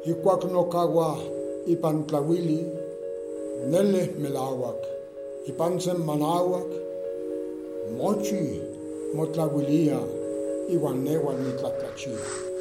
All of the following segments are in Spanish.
Ikuak no kawa ipan tlawili, nele melawak, ipan sen manawak, mochi motlawilia, iwan newan mitlatlachia.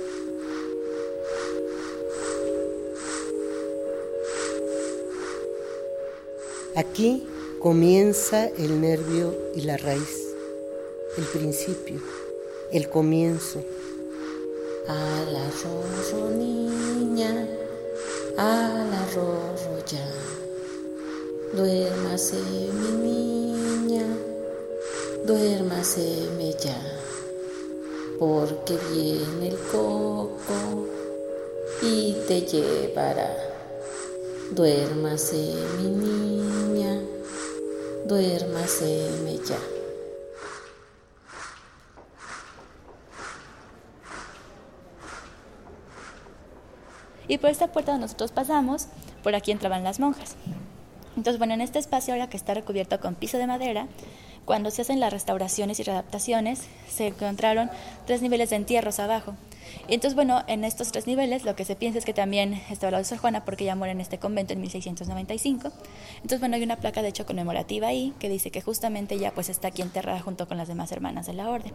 Aquí comienza el nervio y la raíz, el principio, el comienzo. Al arroyo, niña, al arroyo ya. Duérmase mi niña, duérmaseme ya. Porque viene el coco y te llevará. Duérmase mi niña, duérmaseme ya. Y por esta puerta donde nosotros pasamos, por aquí entraban las monjas. Entonces, bueno, en este espacio ahora que está recubierto con piso de madera, cuando se hacen las restauraciones y readaptaciones, se encontraron 3 niveles de entierros abajo. Y entonces, bueno, en estos 3 niveles lo que se piensa es que también estaba la de Sor Juana, porque ella muere en este convento en 1695. Entonces, bueno, hay una placa de hecho conmemorativa ahí que dice que justamente ella pues está aquí enterrada junto con las demás hermanas de la orden.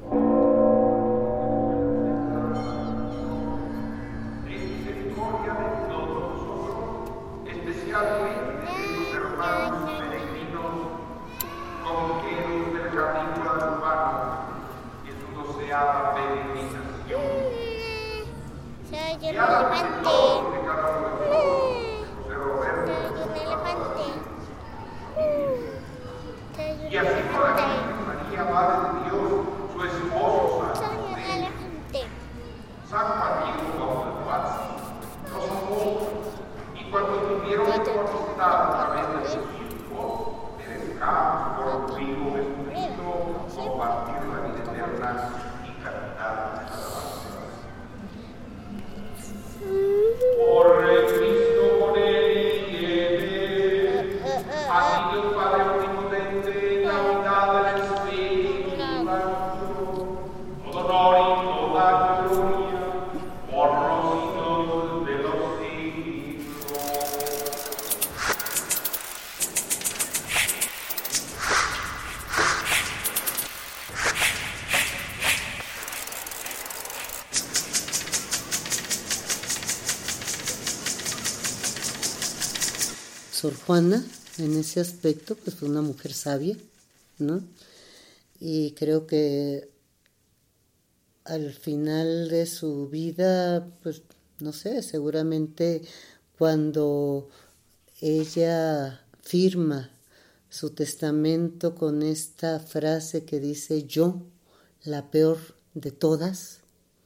Y así por la Virgen María, Madre de Dios, su esposo San Mateo Guadalupe, los apóstoles, y cuando tuvieron oportunidad a través de sus hijos de descanso por el trigo Jesucristo, compartir la vida eterna y cantar alabanzas. Por el Cristo, con él y en él, a ti Dios Padre omnipotente, la unidad del Espíritu Santo, todo honor y toda gloria, por los siglos de los siglos. Sor Juana, en ese aspecto, pues fue una mujer sabia, ¿no? Y creo que al final de su vida, pues, no sé, seguramente cuando ella firma su testamento con esta frase que dice yo, la peor de todas,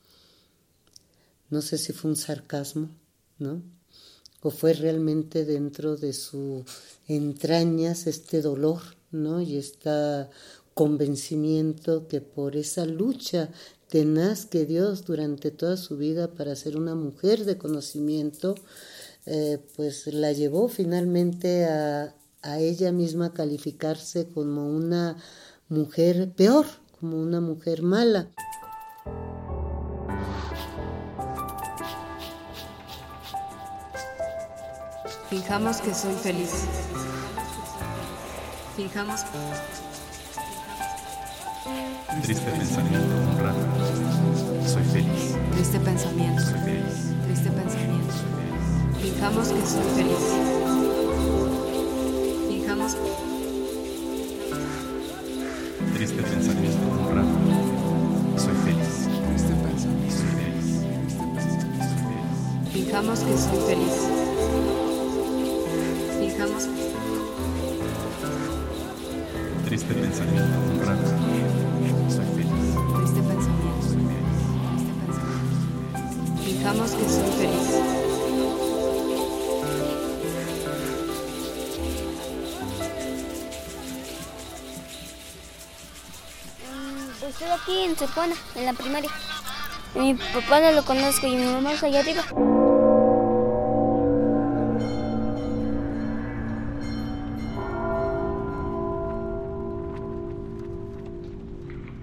no sé si fue un sarcasmo, ¿no? O fue realmente dentro de sus entrañas este dolor, ¿no? Y este convencimiento que por esa lucha tenaz que Dios durante toda su vida para ser una mujer de conocimiento, pues la llevó finalmente a ella misma a calificarse como una mujer peor, como una mujer mala. Fijamos que soy feliz. Fijamos. Triste pensamiento, honrado. Soy feliz. Triste pensamiento. Soy feliz. Triste pensamiento. Fijamos que soy feliz. Fijamos. Triste pensamiento, honrado. Soy feliz. Triste pensamiento. Soy feliz. Triste pensamiento. Soy feliz. Fijamos que soy feliz. Fijamos. Triste pensamiento, honrado. Soy feliz. Triste pensamiento. Soy feliz. Triste pensamiento. Fijamos que soy feliz. Estoy aquí en Sor Juana, en la primaria. Mi papá no lo conozco y mi mamá está allá arriba.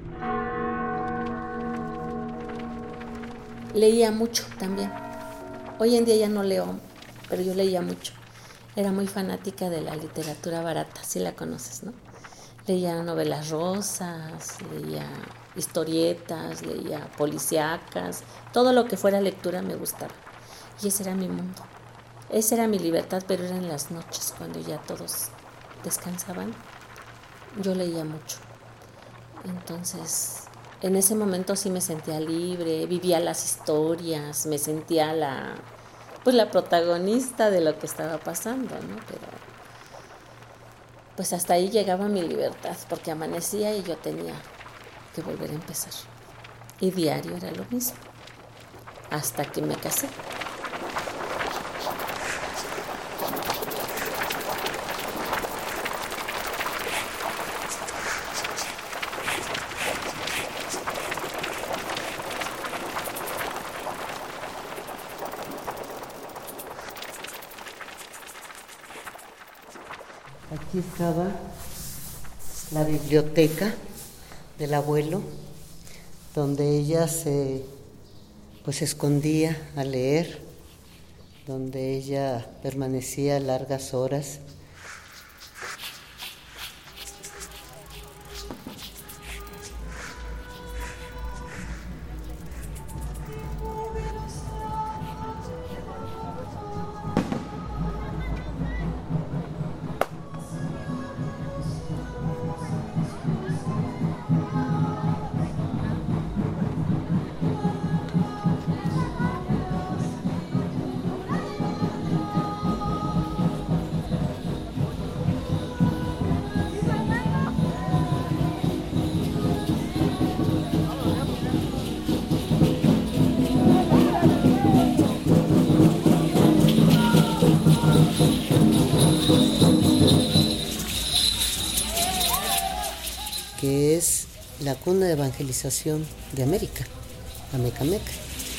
Leía mucho también. Hoy en día ya no leo, pero yo leía mucho. Era muy fanática de la literatura barata, si la conoces, ¿no? Leía novelas rosas, leía historietas, leía policíacas, todo lo que fuera lectura me gustaba. Y ese era mi mundo. Esa era mi libertad, pero era en las noches, cuando ya todos descansaban. Yo leía mucho. Entonces, en ese momento sí me sentía libre, vivía las historias, me sentía la protagonista de lo que estaba pasando, ¿no? Pero pues hasta ahí llegaba mi libertad, porque amanecía y yo tenía que volver a empezar. Y diario era lo mismo, hasta que me casé. Aquí estaba la biblioteca del abuelo, donde ella se escondía a leer, donde ella permanecía largas horas. Que es la cuna de evangelización de América, Amecameca.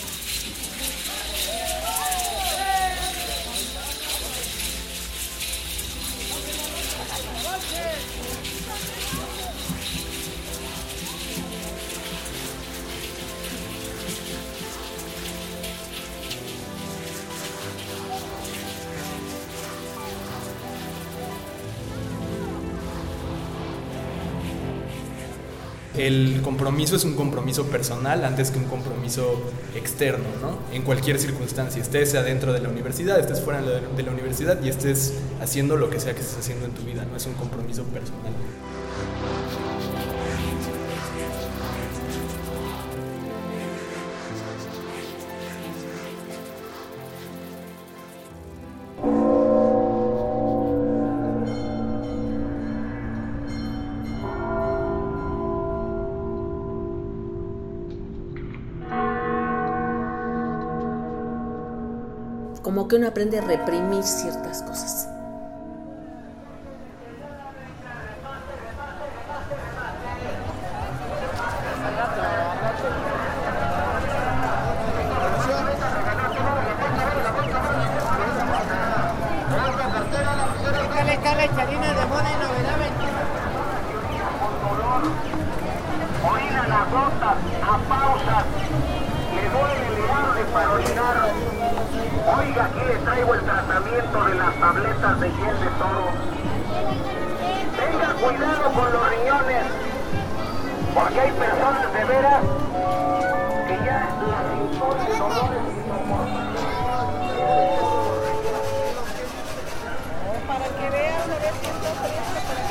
El compromiso es un compromiso personal antes que un compromiso externo, ¿no? En cualquier circunstancia, estés adentro de la universidad, estés fuera de la universidad y estés haciendo lo que sea que estés haciendo en tu vida, no es un compromiso personal. Como que uno aprende a reprimir ciertas cosas. Orina las gotas a pausas, le duele el darle para orinar. Oiga, aquí le traigo el tratamiento de las tabletas de hiel de toro. Tenga cuidado con los riñones, porque hay personas de veras que ya las imponen dolores insoportables. Para que veas, a ver si está triste para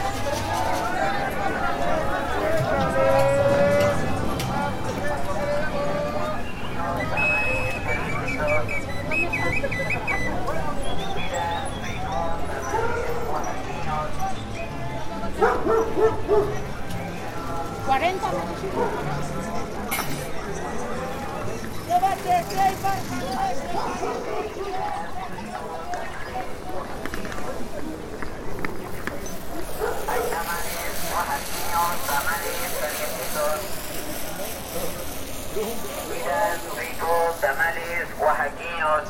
tamales oaxaqueños.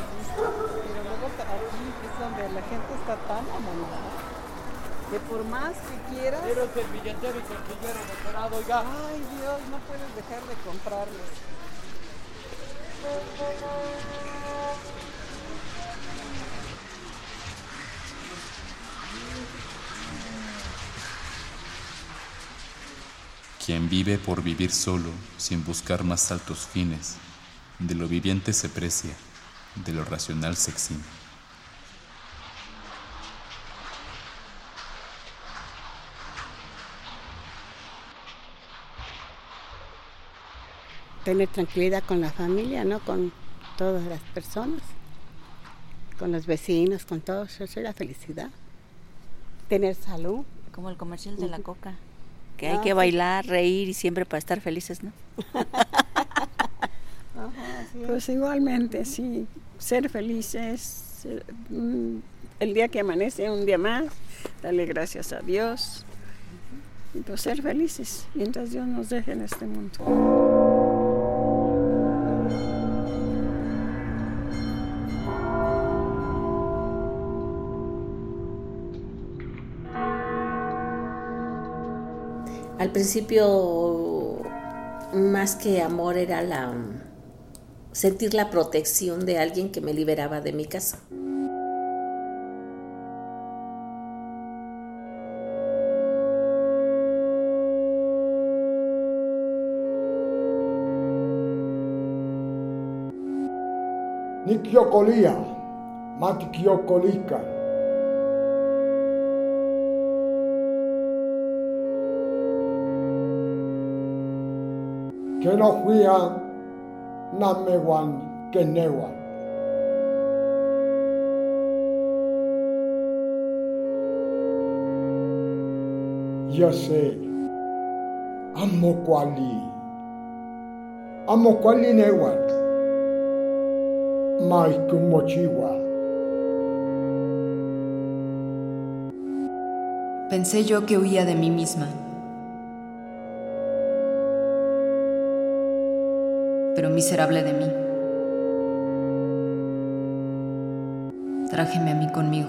Aquí es donde la gente está tan amolada que por más que quieras. Quiero servilletero y tortillero decorado, oiga. Ay Dios, no puedes dejar de comprarlos. Quien vive por vivir solo, sin buscar más altos fines, de lo viviente se precia, de lo racional se exime. Tener tranquilidad con la familia, ¿no? Con todas las personas, con los vecinos, con todos. Eso es la felicidad. Tener salud. Como el comercial de la coca, que hay que bailar, reír y siempre para estar felices, ¿no? Pues igualmente, sí. Ser felices, el día que amanece, un día más, darle gracias a Dios. Y pues ser felices, mientras Dios nos deje en este mundo. Al principio, más que amor, era sentir la protección de alguien que me liberaba de mi casa. Nikiokolia, matikiokolika. Que no fían namewan que newan. Yo sé, amo cuali newan, mai kumochiwa. Pensé yo que huía de mí misma. Pero miserable de mí. Trájeme a mí conmigo.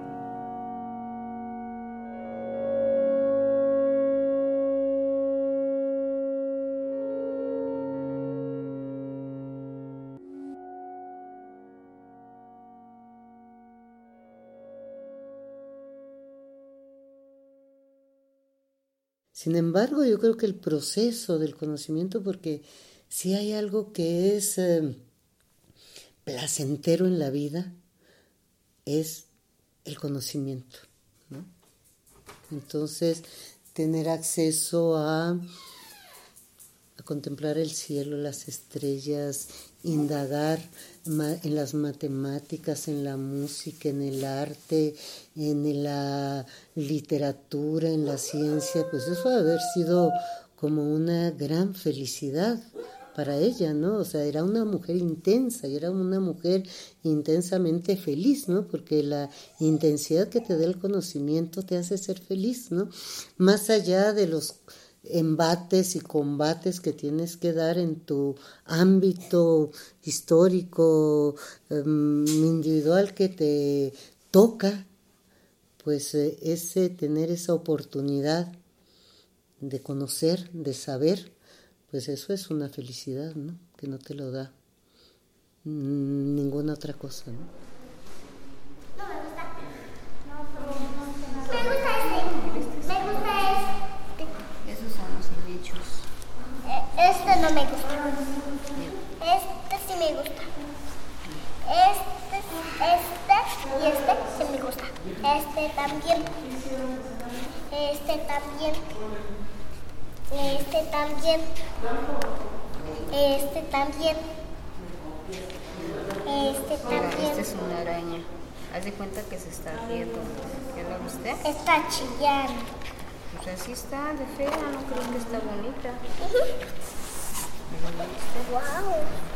Sin embargo, yo creo que el proceso del conocimiento, porque si hay algo que es placentero en la vida, es el conocimiento, ¿no? Entonces, tener acceso a contemplar el cielo, las estrellas, indagar en las matemáticas, en la música, en el arte, en la literatura, en la ciencia, pues eso ha de haber sido como una gran felicidad para ella, ¿no? O sea, era una mujer intensa y era una mujer intensamente feliz, ¿no? Porque la intensidad que te da el conocimiento te hace ser feliz, ¿no? Más allá de los embates y combates que tienes que dar en tu ámbito histórico, individual que te toca, pues tener esa oportunidad de conocer, de saber, pues eso es una felicidad, ¿no? Que no te lo da ninguna otra cosa, ¿no? Este no me gusta. Este sí me gusta. Este y este sí me gusta. Este también. Este también. Este también. Este también. Este también. Esta es una araña. Haz de cuenta que se está riendo. ¿Ya lo viste? Está chillando. Pues así está, de fea, no creo que está bonita. Wow.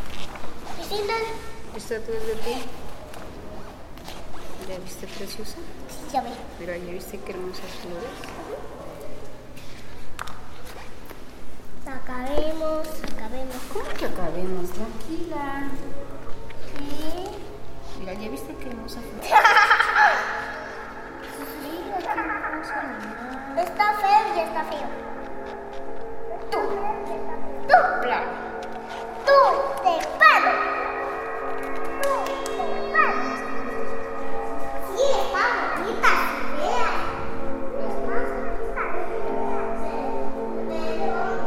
¿Esta tú es de ti? ¿Ya viste preciosa? Sí, ya vi. Pero ya viste qué hermosas flores. Acabemos. ¿Cómo que acabemos? Tranquila. ¿Qué? Mira, ya viste qué hermosa flor. Está feo y está feo. Tú te paro. Sí, está bonita, vea. Pero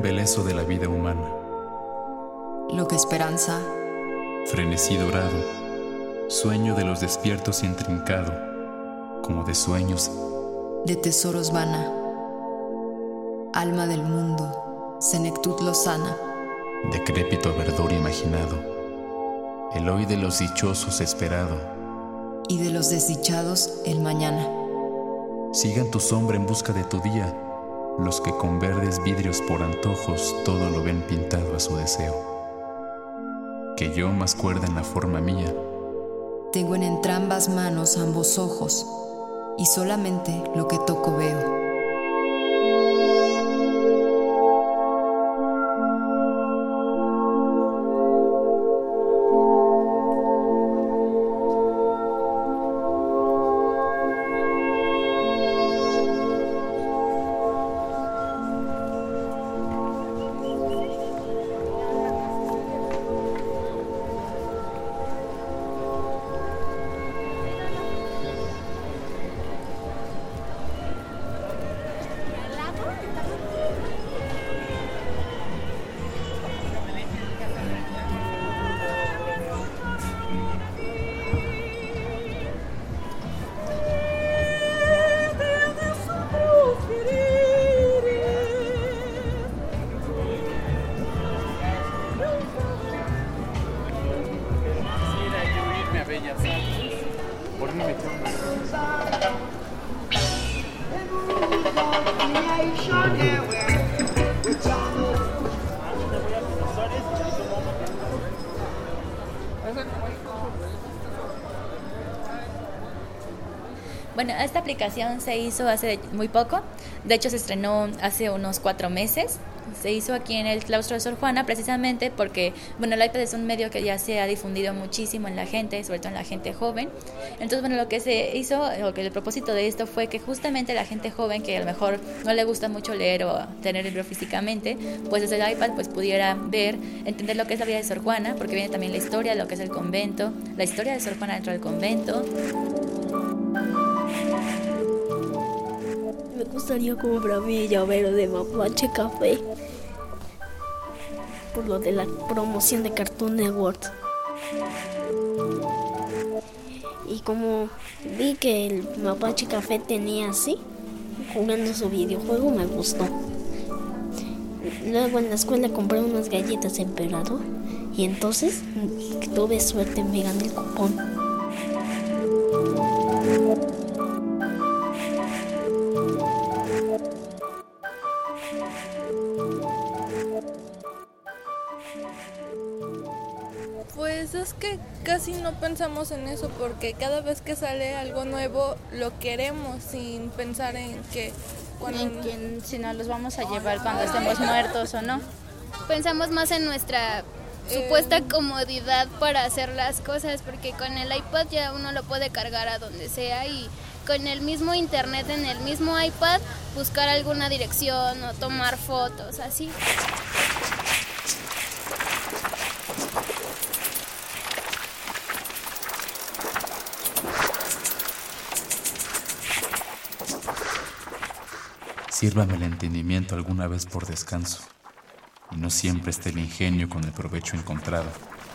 embeleso de la vida humana. Lo que esperanza, Frenesí dorado, sueño de los despiertos intrincado, como de sueños, de tesoros vana, alma del mundo, senectud lozana, decrépito verdor imaginado, el hoy de los dichosos esperado, y de los desdichados el mañana. Sigan tu sombra en busca de tu día, los que con verdes vidrios por antojos todo lo ven pintado a su deseo. Que yo, más cuerda en la forma mía, tengo en entrambas manos ambos ojos, y solamente lo que toco veo. Bueno, esta aplicación se hizo hace muy poco, de hecho se estrenó hace unos 4 meses, se hizo aquí en el claustro de Sor Juana precisamente porque, bueno, el iPad es un medio que ya se ha difundido muchísimo en la gente, sobre todo en la gente joven. Entonces, bueno, lo que se hizo, o que el propósito de esto fue que justamente la gente joven que a lo mejor no le gusta mucho leer o tener el libro físicamente, pues desde el iPad pues pudiera ver, entender lo que es la vida de Sor Juana, porque viene también la historia de lo que es el convento, la historia de Sor Juana dentro del convento. Me gustaría comprar mi llavero de Mapache Café por lo de la promoción de Cartoon Network. Y como vi que el Mapache Café tenía así, jugando su videojuego, me gustó. Luego en la escuela compré unas galletas Emperador y entonces tuve suerte en me gané el cupón. Pues es que casi no pensamos en eso porque cada vez que sale algo nuevo lo queremos sin pensar en que si nos los vamos a llevar cuando estemos muertos o no. Pensamos más en nuestra supuesta comodidad para hacer las cosas, porque con el iPad ya uno lo puede cargar a donde sea y con el mismo internet en el mismo iPad buscar alguna dirección o tomar fotos, así. Sírvame el entendimiento alguna vez por descanso, y no siempre esté el ingenio con el provecho encontrado.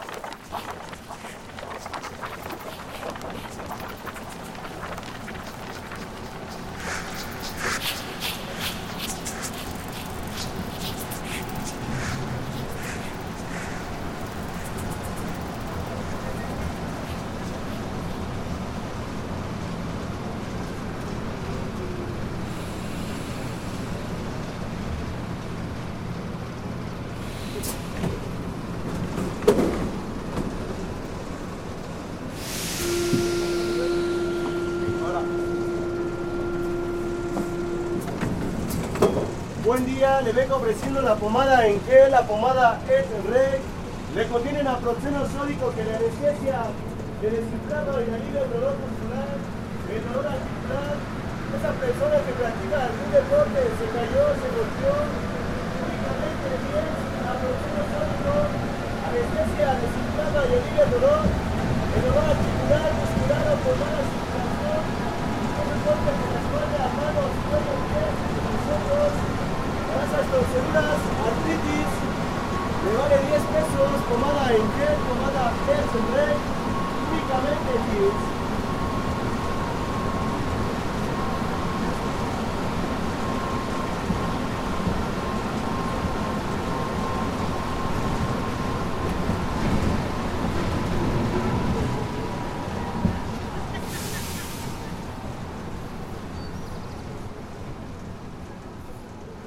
Buen día, le vengo ofreciendo la pomada en gel, la pomada es el rey. Le contiene naproxeno sódico que le anestesia el desinflado y alivia el dolor muscular, el dolor articular. Esa persona que practica algún deporte se cayó, se golpeó, únicamente bien, naproxeno sódico, anestesia, desinflado y alivia el dolor articular, muscular o por mala circulación. No me importa que las manos, manos, cuello, pies, los ojos. Grasas torceduras,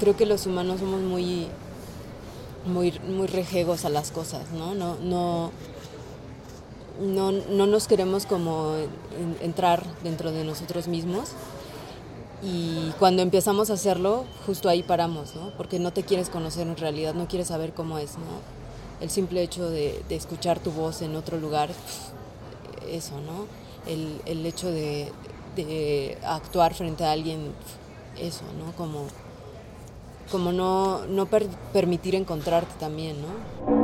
creo que los humanos somos muy rejegos a las cosas, ¿no? No nos queremos como entrar dentro de nosotros mismos, y cuando empezamos a hacerlo, justo ahí paramos, ¿no? Porque no te quieres conocer en realidad, no quieres saber cómo es, ¿no? El simple hecho de escuchar tu voz en otro lugar, eso, ¿no? El hecho de actuar frente a alguien, eso, ¿no? Como no permitir encontrarte también, ¿no?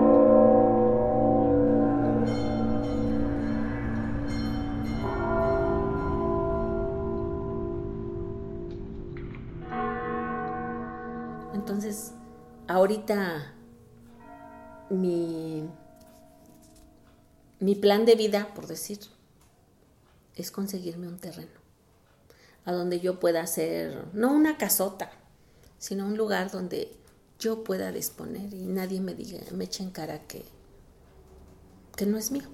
Entonces, ahorita mi plan de vida, por decir, es conseguirme un terreno a donde yo pueda hacer, no una casota, sino un lugar donde yo pueda disponer y nadie me eche en cara que no es mío.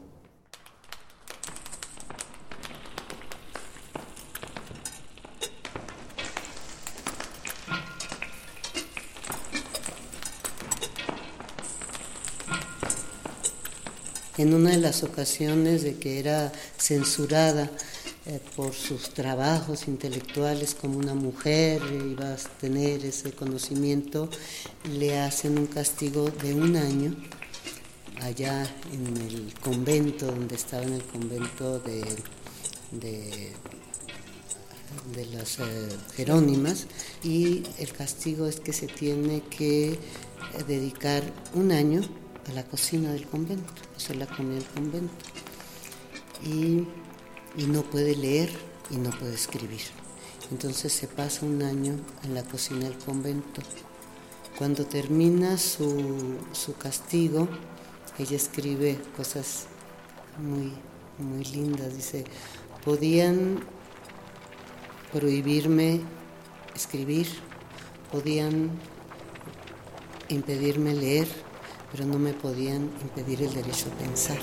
En una de las ocasiones de que era censurada por sus trabajos intelectuales como una mujer, iba a tener ese conocimiento, le hacen un castigo de 1 año allá en el convento, donde estaba en el convento de las Jerónimas, y el castigo es que se tiene que dedicar 1 año a la cocina del convento, hacer la comida del convento, y no puede leer y no puede escribir. Entonces se pasa 1 año en la cocina del convento. Cuando termina su castigo, ella escribe cosas muy, muy lindas. Dice: podían prohibirme escribir, podían impedirme leer, pero no me podían impedir el derecho a pensar.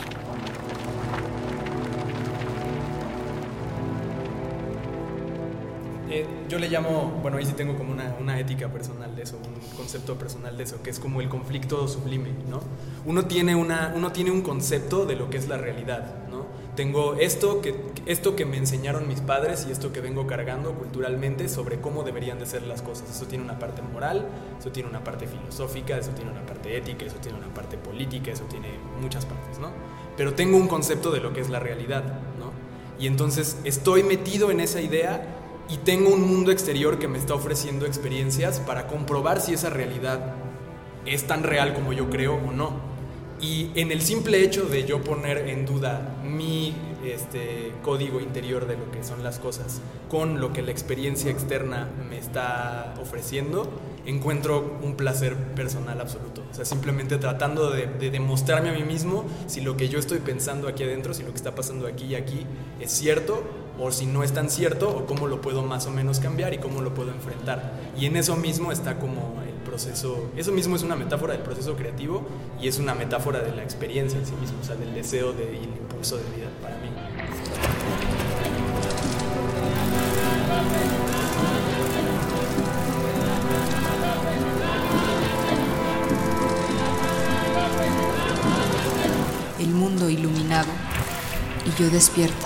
Yo le llamo, bueno, ahí sí tengo como una ética personal de eso, un concepto personal de eso, que es como el conflicto sublime, ¿no? Uno tiene un concepto de lo que es la realidad, ¿no? Tengo esto que me enseñaron mis padres y esto que vengo cargando culturalmente sobre cómo deberían de ser las cosas. Eso tiene una parte moral, eso tiene una parte filosófica, eso tiene una parte ética, eso tiene una parte política, eso tiene muchas partes, ¿no? Pero tengo un concepto de lo que es la realidad, ¿no? Y entonces estoy metido en esa idea y tengo un mundo exterior que me está ofreciendo experiencias para comprobar si esa realidad es tan real como yo creo o no. Y en el simple hecho de yo poner en duda mi código interior de lo que son las cosas con lo que la experiencia externa me está ofreciendo, encuentro un placer personal absoluto. O sea, simplemente tratando de demostrarme a mí mismo si lo que yo estoy pensando aquí adentro, si lo que está pasando aquí y aquí es cierto, o si no es tan cierto, o cómo lo puedo más o menos cambiar y cómo lo puedo enfrentar. Y en eso mismo está como el proceso, eso mismo es una metáfora del proceso creativo y es una metáfora de la experiencia en sí mismo, o sea, del deseo y el impulso de vida para mí. El mundo iluminado y yo despierta.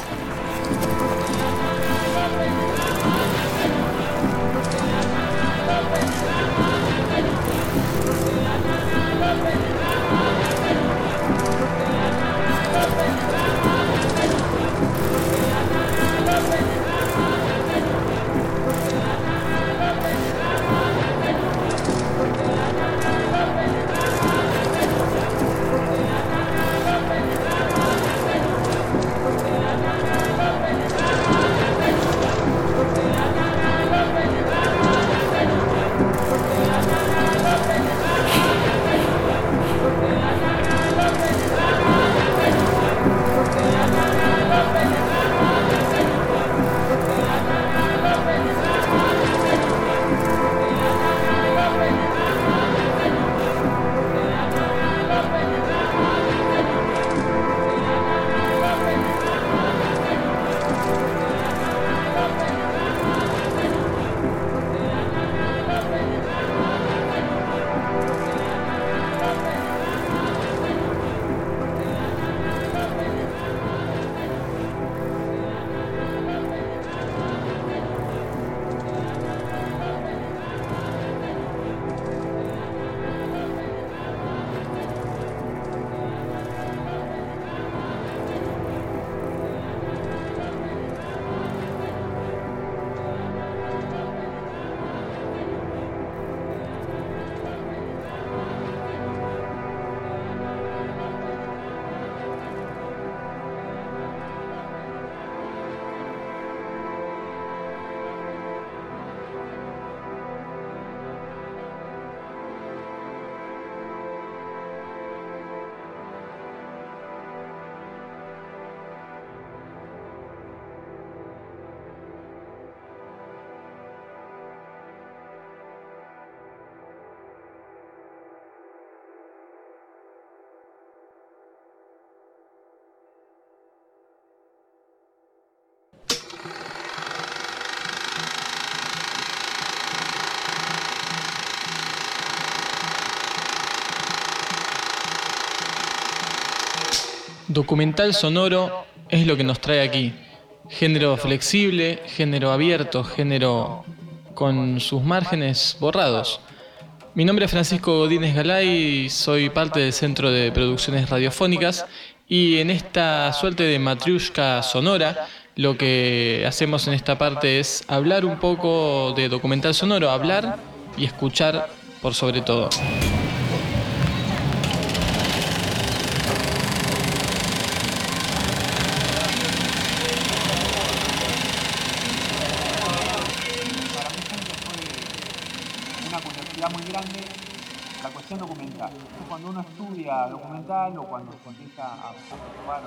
Documental sonoro es lo que nos trae aquí. Género flexible, género abierto, género con sus márgenes borrados. Mi nombre es Francisco Godínez Galay, soy parte del Centro de Producciones Radiofónicas y en esta suerte de matriushka sonora lo que hacemos en esta parte es hablar un poco de documental sonoro, hablar y escuchar por sobre todo. Muy grande la cuestión documental. Cuando uno estudia documental o cuando se empieza a probar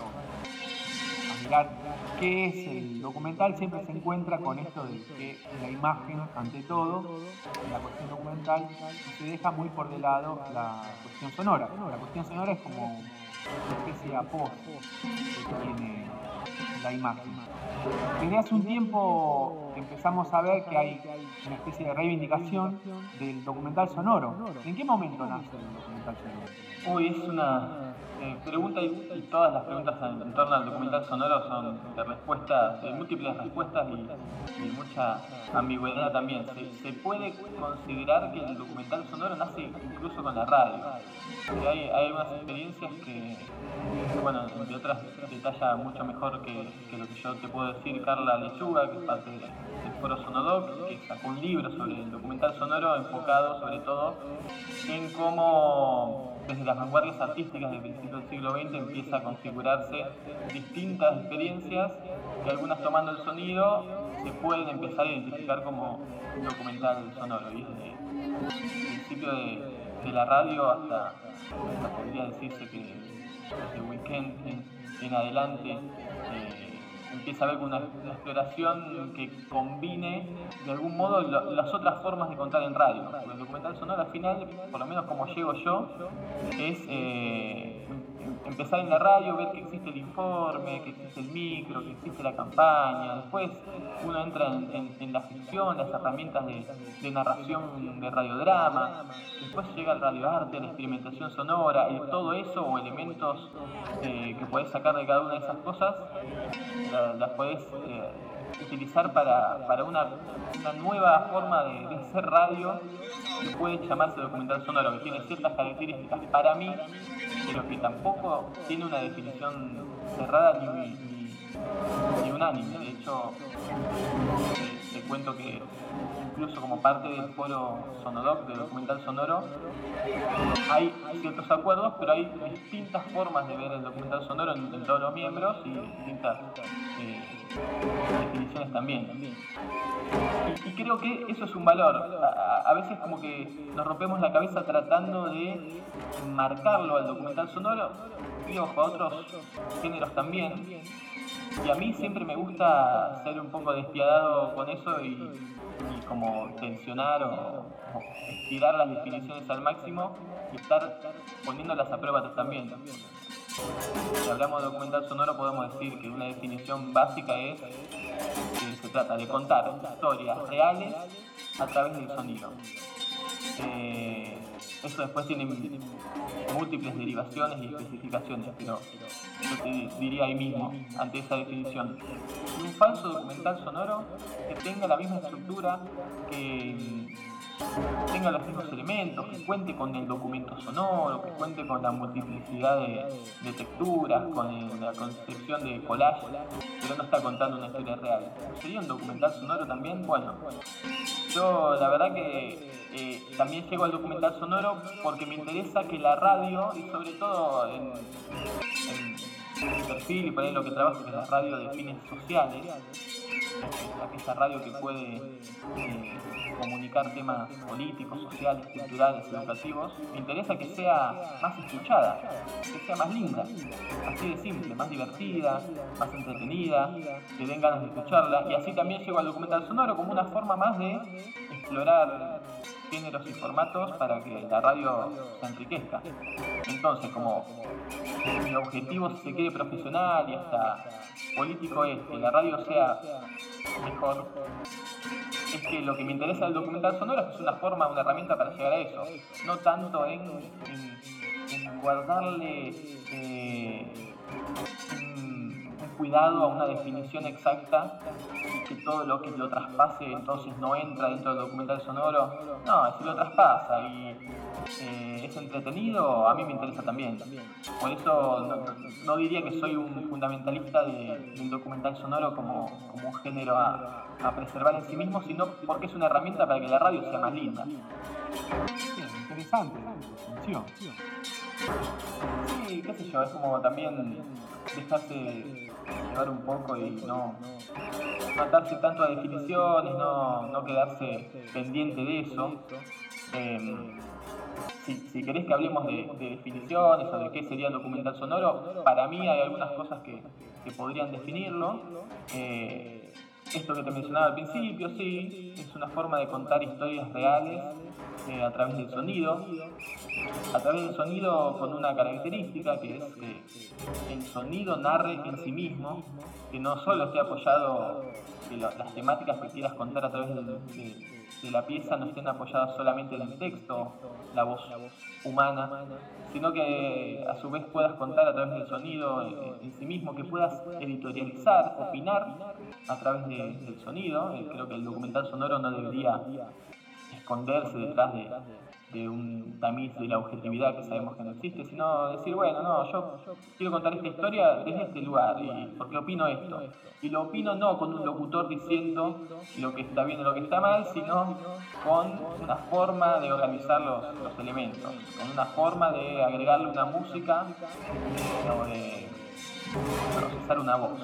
o a mirar qué es el documental, siempre se encuentra con esto de que la imagen, ante todo, en la cuestión documental, se deja muy por de lado la cuestión sonora. La cuestión sonora es como una especie de apoyo que tiene la imagen. Desde hace un tiempo empezamos a ver que hay una especie de reivindicación del documental sonoro. ¿En qué momento nace el documental sonoro? Es una pregunta y todas las preguntas en torno al documental sonoro son de múltiples respuestas y mucha ambigüedad también. Se puede considerar que el documental sonoro nace incluso con la radio. Hay algunas experiencias que, bueno, entre otras detalla mucho mejor que lo que yo te puedo decir Carla Lechuga, que es parte del Foro Sonodoc, que sacó un libro sobre el documental sonoro enfocado sobre todo en cómo desde las vanguardias artísticas del principio del siglo XX empieza a configurarse distintas experiencias que algunas tomando el sonido se pueden empezar a identificar como un documental sonoro. Y desde el principio de la radio hasta podría decirse que desde Weekend en adelante empieza a haber una exploración que combine de algún modo las otras formas de contar en radio. Porque el documental sonoro al final, por lo menos como llego yo, es empezar en la radio, ver que existe el informe, que existe el micro, que existe la campaña. Después uno entra en la ficción, las herramientas de narración de radiodrama. Después llega el radioarte, la experimentación sonora, todo eso o elementos que podés sacar de cada una de esas cosas, las podés utilizar para una nueva forma de hacer radio que puede llamarse documental sonoro, que tiene ciertas características para mí, pero que tampoco tiene una definición cerrada ni unánime. De hecho, te cuento que incluso como parte del foro Sonodoc de documental sonoro hay ciertos acuerdos, pero hay distintas formas de ver el documental sonoro en todos los miembros y distintas definiciones también. Y creo que eso es un valor. A veces como que nos rompemos la cabeza tratando de marcarlo al documental sonoro y ojo, a otros géneros también. Y a mí siempre me gusta ser un poco despiadado con eso y como tensionar o estirar las definiciones al máximo y estar poniéndolas a prueba también. Si hablamos de documental sonoro podemos decir que una definición básica es que se trata de contar historias reales a través del sonido. Eso después tiene múltiples derivaciones y especificaciones, pero yo te diría ahí mismo, ante esa definición, un falso documental sonoro que tenga la misma estructura, que tenga los mismos elementos, que cuente con el documento sonoro, que cuente con la multiplicidad de texturas, con la concepción de collage, pero no está contando una historia real. ¿Sería un documental sonoro también? Bueno, yo la verdad que también llego al documental sonoro porque me interesa que la radio, y sobre todo en mi perfil y por ahí lo que trabajo, que es la radio de fines sociales, aquella radio que puede comunicar temas políticos, sociales, culturales, educativos, me interesa que sea más escuchada, que sea más linda, así de simple, más divertida, más entretenida, que den ganas de escucharla, y así también llego al documental sonoro como una forma más de explorar géneros y formatos para que la radio se enriquezca. Entonces, como mi objetivo, si se quiere, profesional y hasta político, es que la radio sea mejor, es que lo que me interesa del documental sonoro es una forma, una herramienta para llegar a eso, no tanto en guardarle un cuidado a una definición exacta y que todo lo que lo traspase entonces no entra dentro del documental sonoro. No, si lo traspasa y es entretenido, a mí me interesa también. Por eso no diría que soy un fundamentalista del documental sonoro como un género a preservar en sí mismo, sino porque es una herramienta para que la radio sea más linda. Bien, interesante la distinción. Sí, qué sé yo, es como también dejarse llevar un poco y no atarse tanto a definiciones, no quedarse pendiente de eso. Si querés que hablemos de definiciones o de qué sería el documental sonoro, para mí hay algunas cosas que podrían definirlo. Esto que te mencionaba al principio, sí, es una forma de contar historias reales a través del sonido. A través del sonido con una característica que es que el sonido narre en sí mismo, que no solo esté apoyado, que las temáticas que quieras contar a través de la pieza no estén apoyadas solamente en el texto, la voz humana, sino que a su vez puedas contar a través del sonido en sí mismo, que puedas editorializar, opinar a través del sonido. Creo que el documental sonoro no debería esconderse detrás de un tamiz de la objetividad que sabemos que no existe, sino decir, bueno, no, yo quiero contar esta historia desde este lugar, y porque opino esto. Y lo opino no con un locutor diciendo lo que está bien o lo que está mal, sino con una forma de organizar los elementos, con una forma de agregarle una música o de procesar una voz.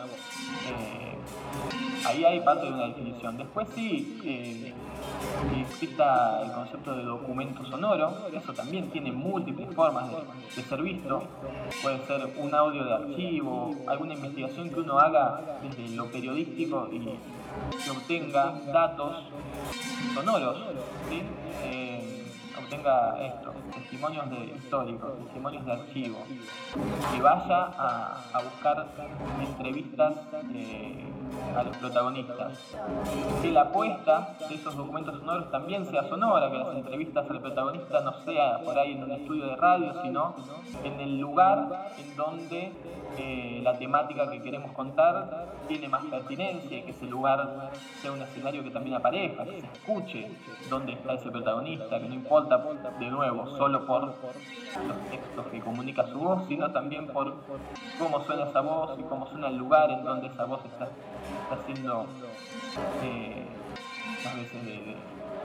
Ahí hay parte de una definición. Después sí, que exista el concepto de documento sonoro, eso también tiene múltiples formas de ser visto. Puede ser un audio de archivo, alguna investigación que uno haga desde lo periodístico y que obtenga datos sonoros, ¿sí? Obtenga testimonios históricos, testimonios de archivo, que vaya a buscar entrevistas a los protagonistas, que la apuesta de esos documentos sonoros también sea sonora, que las entrevistas al protagonista no sea por ahí en un estudio de radio, sino en el lugar en donde la temática que queremos contar tiene más pertinencia, y que ese lugar sea un escenario que también aparezca, que se escuche dónde está ese protagonista, que no importa de nuevo solo por los textos que comunica su voz, sino también por cómo suena esa voz y cómo suena el lugar en donde esa voz está siendo a veces de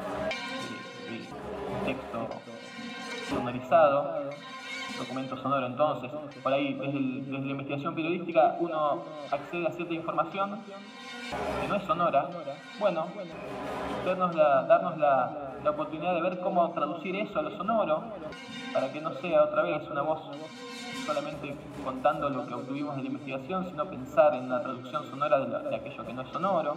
texto sonorizado, documento sonoro. Entonces, por ahí desde la investigación periodística uno accede a cierta información que no es sonora. Bueno, darnos la oportunidad de ver cómo traducir eso a lo sonoro, para que no sea otra vez una voz solamente contando lo que obtuvimos de la investigación, sino pensar en una traducción sonora de aquello que no es sonoro.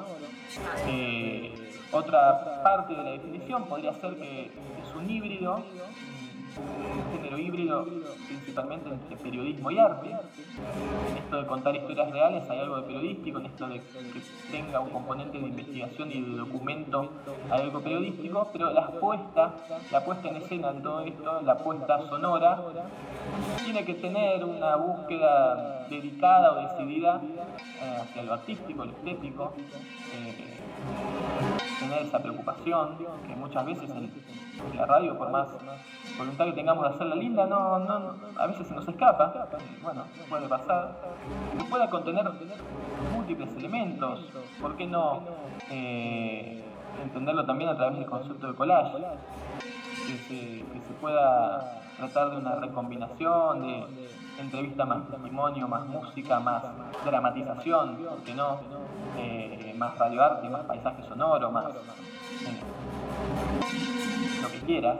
Otra parte de la definición podría ser que es un híbrido, un género híbrido principalmente entre periodismo y arte. En esto de contar historias reales hay algo de periodístico, en esto de que tenga un componente de investigación y de documento hay algo periodístico, pero la puesta en escena de todo esto, la puesta sonora, tiene que tener una búsqueda dedicada o decidida hacia lo artístico, lo estético, tener esa preocupación que muchas veces en la radio, por más voluntad que tengamos de hacerla linda, a veces se nos escapa. Bueno, puede pasar. Que pueda contener múltiples elementos. ¿Por qué no entenderlo también a través del concepto de collage? Que se pueda tratar de una recombinación de entrevista más testimonio, más música, más dramatización, ¿por qué no? Más radioarte, más paisaje sonoro, más lo que quieras,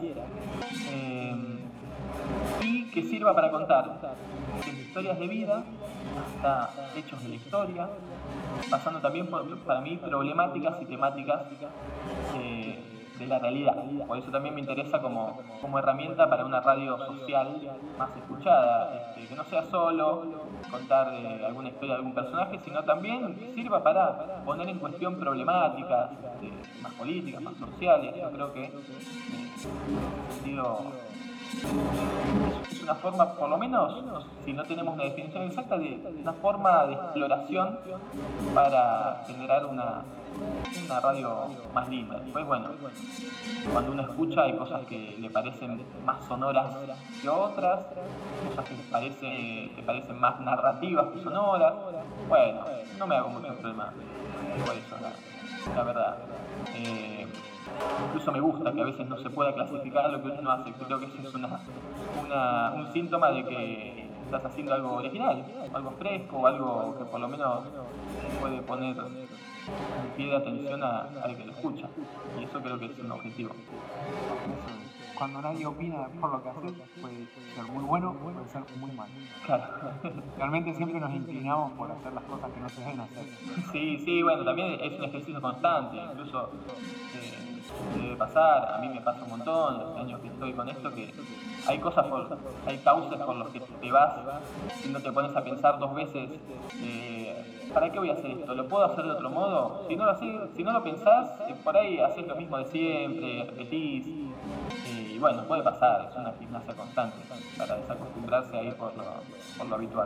y que sirva para contar desde historias de vida hasta hechos de la historia, pasando también por, para mí, problemáticas y temáticas de la realidad. Por eso también me interesa como herramienta para una radio social más escuchada, que no sea solo contar alguna historia de algún personaje, sino también que sirva para poner en cuestión problemáticas más políticas, más sociales. Yo creo que en ese sentido es una forma, por lo menos, si no tenemos una definición exacta, de una forma de exploración para generar una radio más linda. Después, bueno, cuando uno escucha hay cosas que le parecen más sonoras que otras, cosas que te parecen más narrativas que sonoras. Bueno, no me hago mucho problema por eso, la verdad. Incluso me gusta que a veces no se pueda clasificar lo que uno hace. Creo que eso es un síntoma de que estás haciendo algo original, algo fresco, algo que por lo menos puede poner un pie de atención al que lo escucha. Y eso creo que es un objetivo. Cuando nadie opina por lo que haces, puede ser muy bueno, puede ser muy malo. Claro. Realmente siempre nos inclinamos por hacer las cosas que no se deben hacer. Sí, bueno, también es un ejercicio constante. Incluso debe pasar, a mí me pasa un montón, los años que estoy con esto, que hay cauces por los que te vas y no te pones a pensar dos veces, ¿para qué voy a hacer esto? ¿Lo puedo hacer de otro modo? Si no lo pensás, por ahí haces lo mismo de siempre, repetís, y bueno, puede pasar, es una gimnasia constante para desacostumbrarse a ir por lo habitual.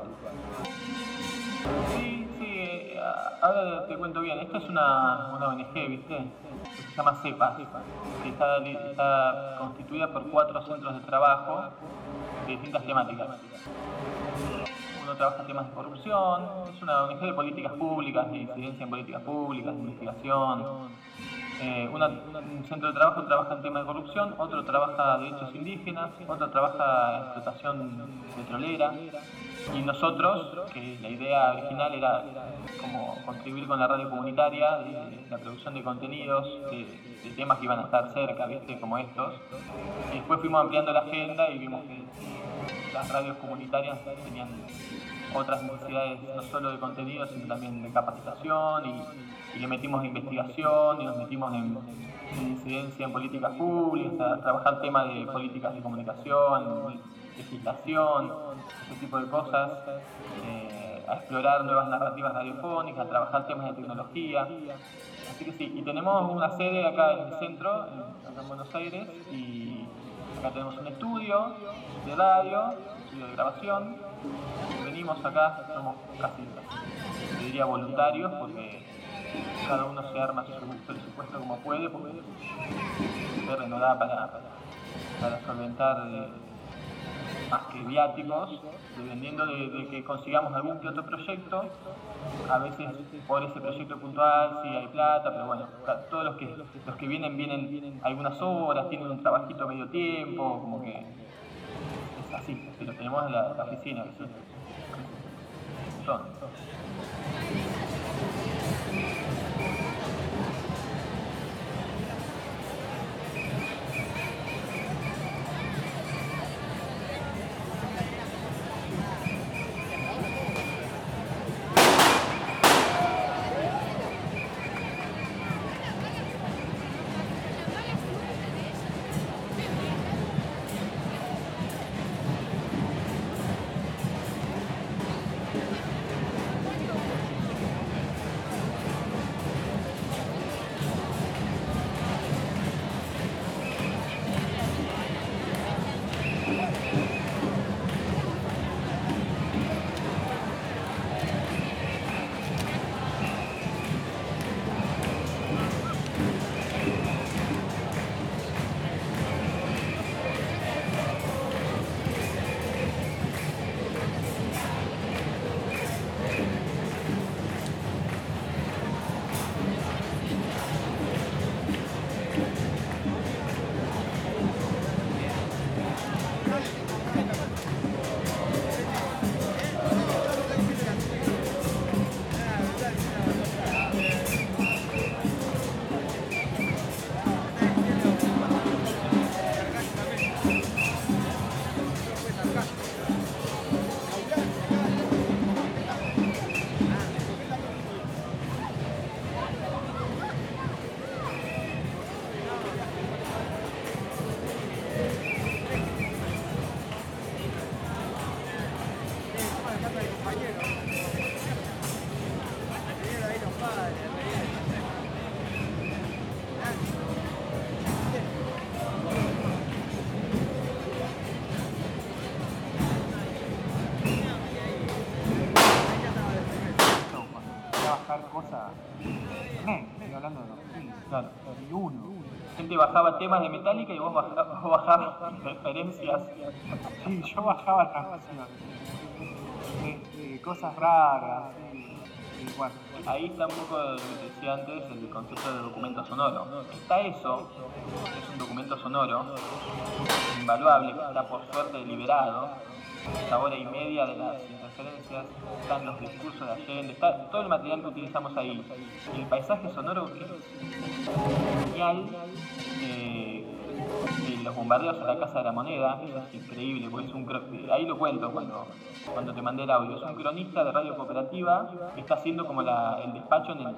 Sí, ahora te cuento bien, esta es una ONG, ¿viste? Que se llama CEPA, que está constituida por 4 centros de trabajo de distintas temáticas. Uno trabaja en temas de corrupción, es una ONG de políticas públicas, de incidencia en políticas públicas, de investigación. Un centro de trabajo trabaja en temas de corrupción, otro trabaja derechos indígenas, otro trabaja explotación petrolera. Y nosotros, que la idea original era como contribuir con la radio comunitaria, de la producción de contenidos, de temas que iban a estar cerca, ¿viste? Como estos. Y después fuimos ampliando la agenda y vimos que las radios comunitarias tenían otras necesidades, no solo de contenido, sino también de capacitación, y le metimos investigación, y nos metimos en incidencia en políticas públicas, a trabajar temas de políticas de comunicación, legislación, ese tipo de cosas, a explorar nuevas narrativas radiofónicas, a trabajar temas de tecnología. Así que sí, y tenemos una sede acá en el centro, acá en Buenos Aires, y acá tenemos un estudio de radio, un estudio de grabación. Venimos acá, somos casi, te diría, voluntarios, porque cada uno se arma su presupuesto como puede, porque el PR no da para solventar más que viáticos, dependiendo de que consigamos algún que otro proyecto. A veces por ese proyecto puntual sí hay plata, pero bueno, todos los que vienen algunas horas, tienen un trabajito medio tiempo, como que es así, pero tenemos la oficina, que son. hablando de los 2001. Gente bajaba temas de Metallica y vos bajabas referencias. Sí, yo bajaba canciones. Cosas raras. Y bueno. Ahí está un poco lo que decía antes, el concepto de documento sonoro. Está eso, es un documento sonoro invaluable, que está por suerte liberado. Esta hora y media de las interferencias, están los discursos de Allende, está todo el material que utilizamos ahí. Y el paisaje sonoro que es genial, los bombardeos a la Casa de la Moneda, eso es increíble, porque ahí lo cuento cuando te mandé el audio. Es un cronista de Radio Cooperativa que está haciendo como el despacho en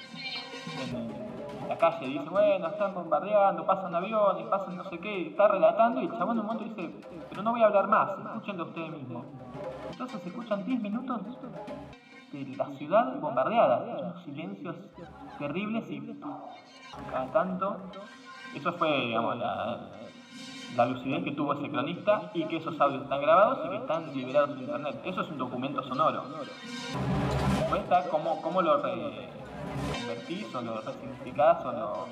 la calle. Dice, bueno, están bombardeando, pasan aviones, pasan no sé qué, está relatando y el chabón en un momento dice, pero no voy a hablar más, escúchenlo ustedes mismos. Entonces se escuchan 10 minutos de la ciudad bombardeada, unos silencios terribles y cada tanto. Eso fue, digamos, la lucidez que tuvo ese cronista y que esos audios están grabados y que están liberados en internet. Eso es un documento sonoro. Después está cómo lo reconvertís o lo resignificás o lo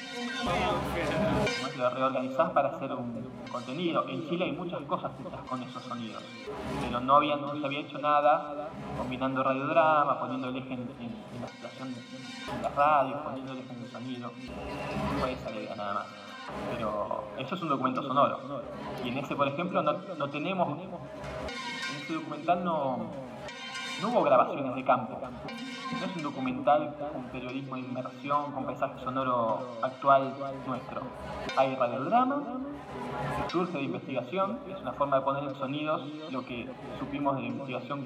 reorganizás para hacer un contenido. En Chile hay muchas cosas hechas con esos sonidos, pero no se había hecho nada combinando radiodrama, poniendo el eje en la situación de las radios, poniendo el eje en el sonido. No fue esa la idea nada más. Pero eso es un documento sonoro. Y en ese, por ejemplo, no tenemos. En ese documental no hubo grabaciones de campo. No es un documental con periodismo de inmersión, con paisaje sonoro actual nuestro. Hay radiodrama, que surge de investigación, es una forma de poner en sonidos lo que supimos de la investigación,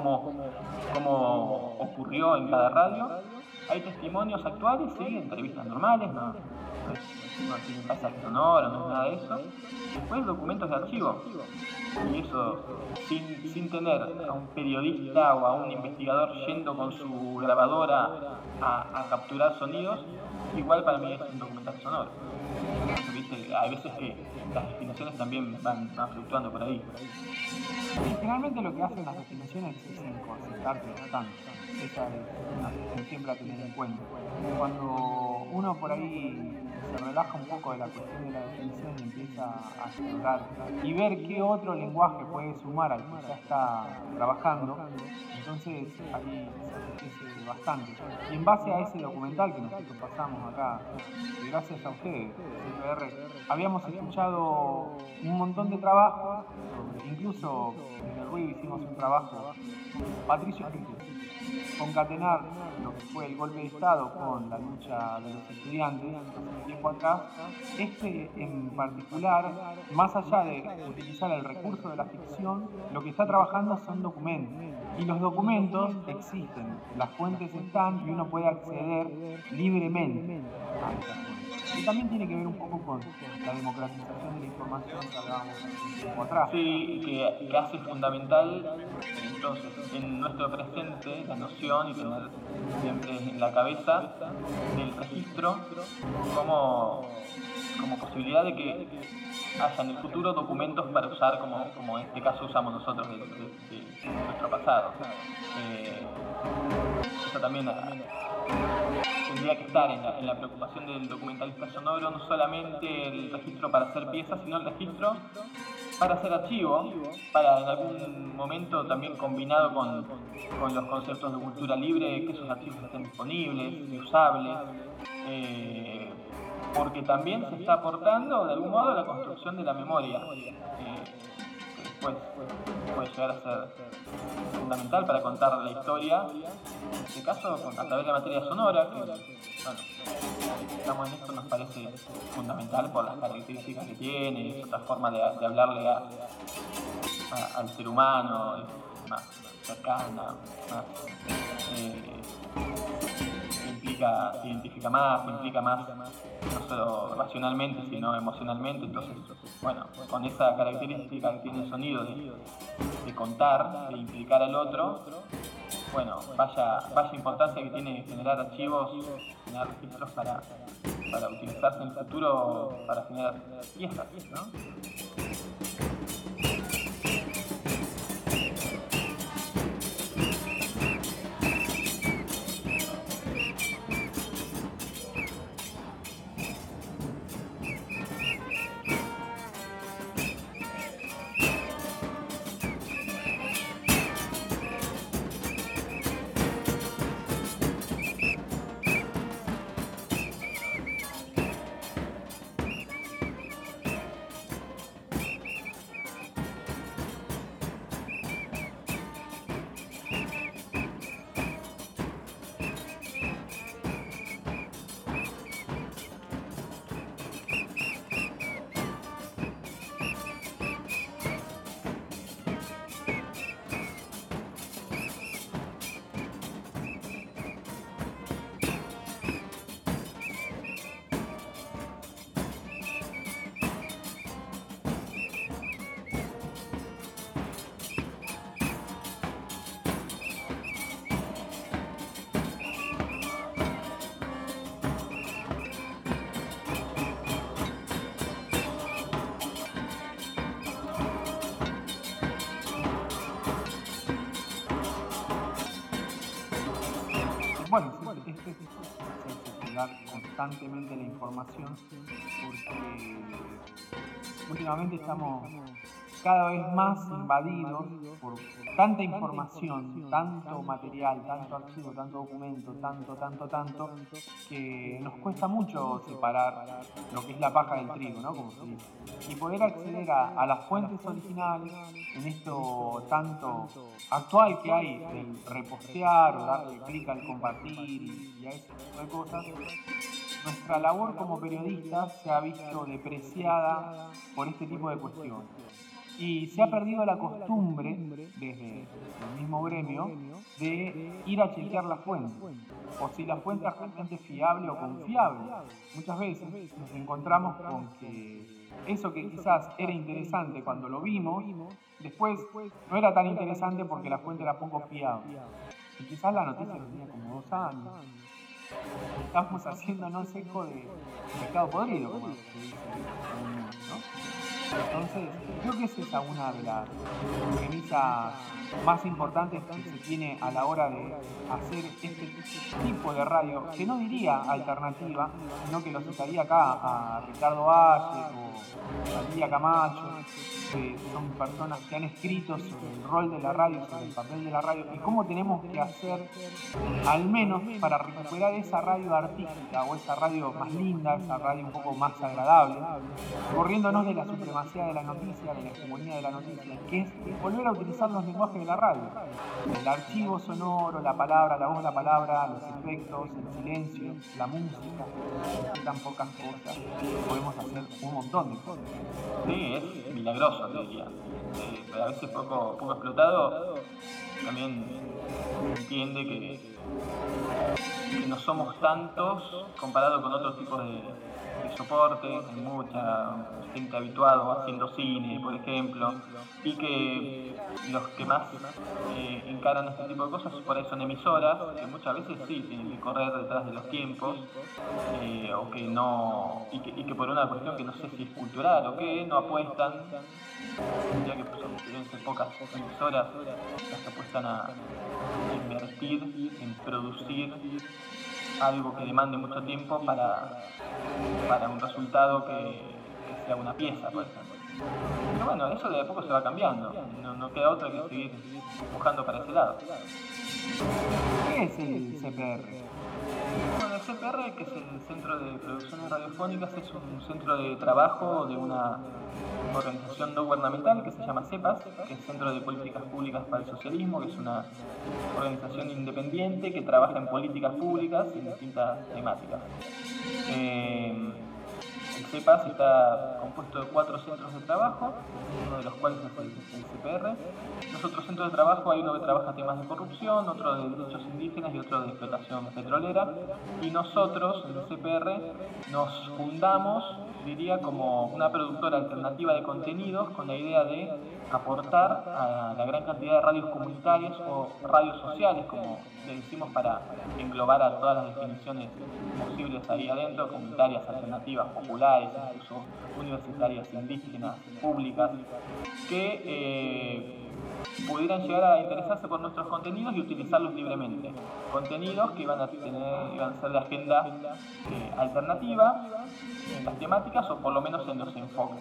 cómo ocurrió en cada radio. Hay testimonios actuales, sí, entrevistas normales, no tiene paisaje sonoro, no es nada de eso. Después documentos de archivo. Y eso, sin tener a un periodista o a un investigador yendo con su grabadora a capturar sonidos, igual para mí es un documental sonoro. ¿Viste? Hay veces que las definiciones también van fluctuando por ahí. Generalmente lo que hacen las definiciones es inconcentrarse bastante. Esa es una cuestión siempre a tener en cuenta. Cuando uno por ahí se relaja un poco de la cuestión de la definición y empieza a explorar y ver qué otro lenguaje puede sumar al que ya está trabajando, entonces ahí se enriquece bastante. Y en base a ese documental que nosotros pasamos acá, y gracias a ustedes, CPR, habíamos escuchado un montón de trabajos, incluso en el RUIB hicimos un trabajo, Patricio concatenar lo que fue el golpe de Estado con la lucha de los estudiantes hace tiempo atrás. En particular, más allá de utilizar el recurso de la ficción, lo que está trabajando son documentos. Y los documentos existen, las fuentes están y uno puede acceder libremente a esas fuentes. Y también tiene que ver un poco con la democratización de la información que hablábamos un tiempo atrás. Sí, que hace fundamental entonces en nuestro presente la noción y tener siempre en la cabeza del registro como posibilidad de que haya en el futuro documentos para usar como en este caso usamos nosotros de nuestro pasado. Eso también tendría que estar en la preocupación del documentalista sonoro, no solamente el registro para hacer piezas, sino el registro para hacer archivo, para en algún momento también combinado con los conceptos de cultura libre, que esos archivos estén disponibles y usables, porque también se está aportando de algún modo a la construcción de la memoria, que después puede llegar a ser fundamental para contar la historia, en este caso a través de la materia sonora, que bueno, estamos en esto, nos parece fundamental por las características que tiene, otra forma de hablarle al ser humano, más cercana, más se identifica más, implica más, no solo racionalmente, sino emocionalmente. Entonces, bueno, con esa característica que tiene el sonido de contar, de implicar al otro, bueno, vaya importancia que tiene generar archivos, generar registros para utilizarse en el futuro para generar piezas, ¿no? es hacerse llegar constantemente la información, porque últimamente estamos cada vez más invadidos por tanta información, tanto material, tanto archivo, tanto documento, tanto, que nos cuesta mucho separar lo que es la paja del trigo, ¿no? Como se dice. Y poder acceder a las fuentes originales en esto tanto actual que hay, del repostear o darle clic al compartir y a ese tipo de cosas. Nuestra labor como periodistas se ha visto depreciada por este tipo de cuestiones. Y se ha perdido la costumbre, desde el mismo gremio, de ir a chequear la fuente. O si la fuente es realmente fiable o confiable. Muchas veces nos encontramos con que eso que quizás era interesante cuando lo vimos, después no era tan interesante porque la fuente era poco fiable. Y quizás la noticia tenía como 2 años. Estamos haciéndonos eco de pescado podrido, como se dice, ¿no? Entonces, creo que esa es una de las premisas más importantes que se tiene a la hora de hacer este tipo de radio, que no diría alternativa, sino que lo citaría acá a Ricardo Valle o a Lidia Camacho, que son personas que han escrito sobre el rol de la radio, sobre el papel de la radio y cómo tenemos que hacer, al menos para recuperar esa radio artística o esa radio más linda, esa radio un poco más agradable, corriéndonos de la supremacía de la noticia, de la hegemonía de la noticia, que es volver a utilizar los lenguajes de la radio, el archivo sonoro, la palabra, la voz, la palabra, los efectos, el silencio, la música, que tan pocas cosas, podemos hacer un montón de cosas. Sí, es milagroso, te diría. Pero a veces poco explotado, también entiende que no somos tantos comparado con otros tipos de soporte. Hay mucha gente habituada haciendo cine, por ejemplo, y que los que más encaran este tipo de cosas por ahí son emisoras, que muchas veces sí tienen que correr detrás de los tiempos, o que no, y que por una cuestión que no sé si es cultural o qué, no apuestan, ya que deben ser pocas emisoras las que apuestan a invertir en producir algo que demande mucho tiempo para un resultado que sea una pieza, por ejemplo. Pero bueno, eso de a poco se va cambiando, no queda otra que seguir empujando para ese lado. ¿Qué es el CPR? Bueno, el CPR, que es el Centro de Producciones Radiofónicas, es un centro de trabajo de una organización no gubernamental que se llama CEPAS, que es Centro de Políticas Públicas para el Socialismo, que es una organización independiente que trabaja en políticas públicas en distintas temáticas. El CEPAS está compuesto de 4 centros de trabajo, uno de los cuales es el CPR. Los otros centros de trabajo, hay uno que trabaja temas de corrupción, otro de derechos indígenas y otro de explotación petrolera. Y nosotros, en el CPR, nos fundamos, diría, como una productora alternativa de contenidos con la idea de aportar a la gran cantidad de radios comunitarias o radios sociales, como le decimos, para englobar a todas las definiciones posibles ahí adentro, comunitarias, alternativas, populares, incluso universitarias, indígenas, públicas, que pudieran llegar a interesarse por nuestros contenidos y utilizarlos libremente. Contenidos que iban a ser de agenda alternativa en las temáticas o por lo menos en los enfoques.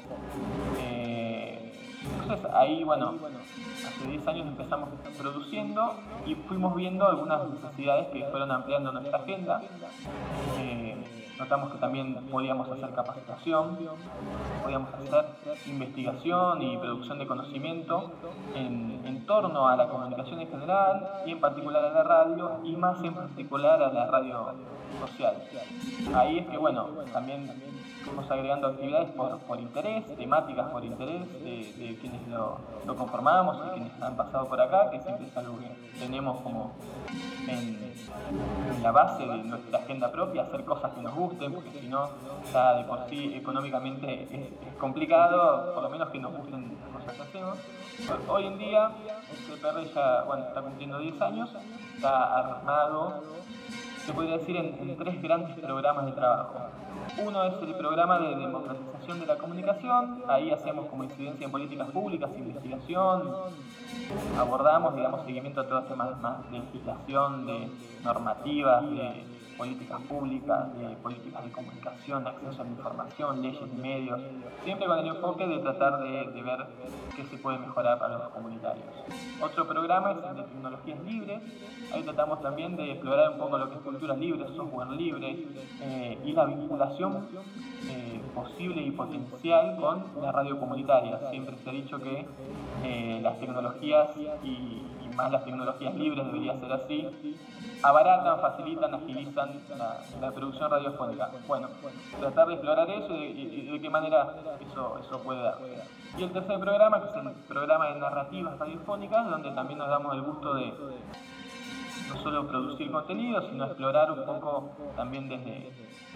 Entonces ahí, bueno, hace 10 años empezamos produciendo y fuimos viendo algunas necesidades que fueron ampliando nuestra agenda. Notamos que también podíamos hacer capacitación, podíamos hacer investigación y producción de conocimiento en torno a la comunicación en general y en particular a la radio y más en particular a la radio social. Ahí es que, bueno, también fuimos agregando actividades por interés, temáticas por interés de quienes lo conformamos y quienes han pasado por acá, que siempre es algo que tenemos como en la base de nuestra agenda propia, hacer cosas que nos gusten, porque si no, ya de por sí económicamente es complicado, por lo menos que nos gusten las cosas que hacemos. Hoy en día, el CPR ya, bueno, está cumpliendo 10 años, está armado, se podría decir, en 3 grandes programas de trabajo. Uno es el programa de democratización de la comunicación, ahí hacemos como incidencia en políticas públicas, investigación, abordamos, digamos, seguimiento a todos los temas más de legislación, de normativas, de políticas públicas, de políticas de comunicación, de acceso a la información, leyes de medios, siempre con el enfoque de tratar de ver qué se puede mejorar para los comunitarios. Otro programa es el de tecnologías libres. Ahí tratamos también de explorar un poco lo que es cultura libre, software libre y la vinculación posible y potencial con la radio comunitaria. Siempre se ha dicho que las tecnologías y más las tecnologías libres, debería ser así, abaratan, facilitan, agilizan la producción radiofónica. Bueno, tratar de explorar eso y de qué manera eso puede darse. Y el tercer programa, que es el programa de narrativas radiofónicas, donde también nos damos el gusto de no solo producir contenido, sino explorar un poco también desde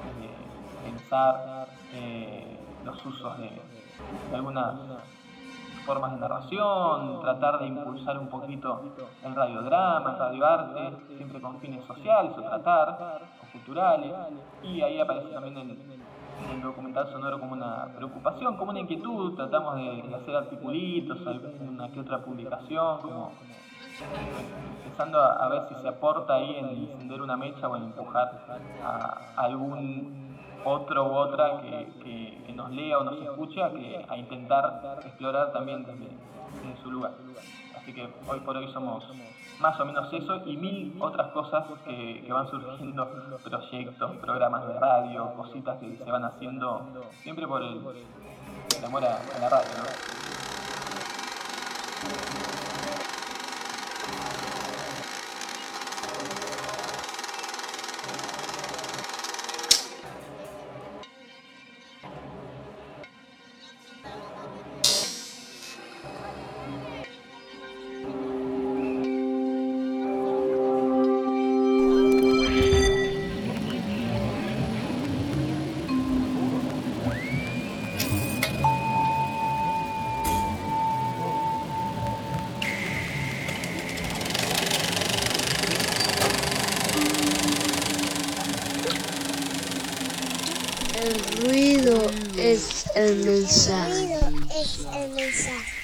pensar los usos de algunas formas de narración, tratar de impulsar un poquito el radiodrama, el radioarte, siempre con fines sociales o culturales, y ahí aparece también el documental sonoro como una preocupación, como una inquietud. Tratamos de hacer articulitos, alguna que otra publicación, como empezando a ver si se aporta ahí en encender una mecha o en empujar a algún otro u otra que nos lea o nos escuche a intentar explorar también desde su lugar. Así que hoy por hoy somos más o menos eso y mil otras cosas que van surgiendo, proyectos, programas de radio, cositas que se van haciendo siempre por el amor a la radio, ¿no? El ruido es el mensaje. El ruido es el mensaje.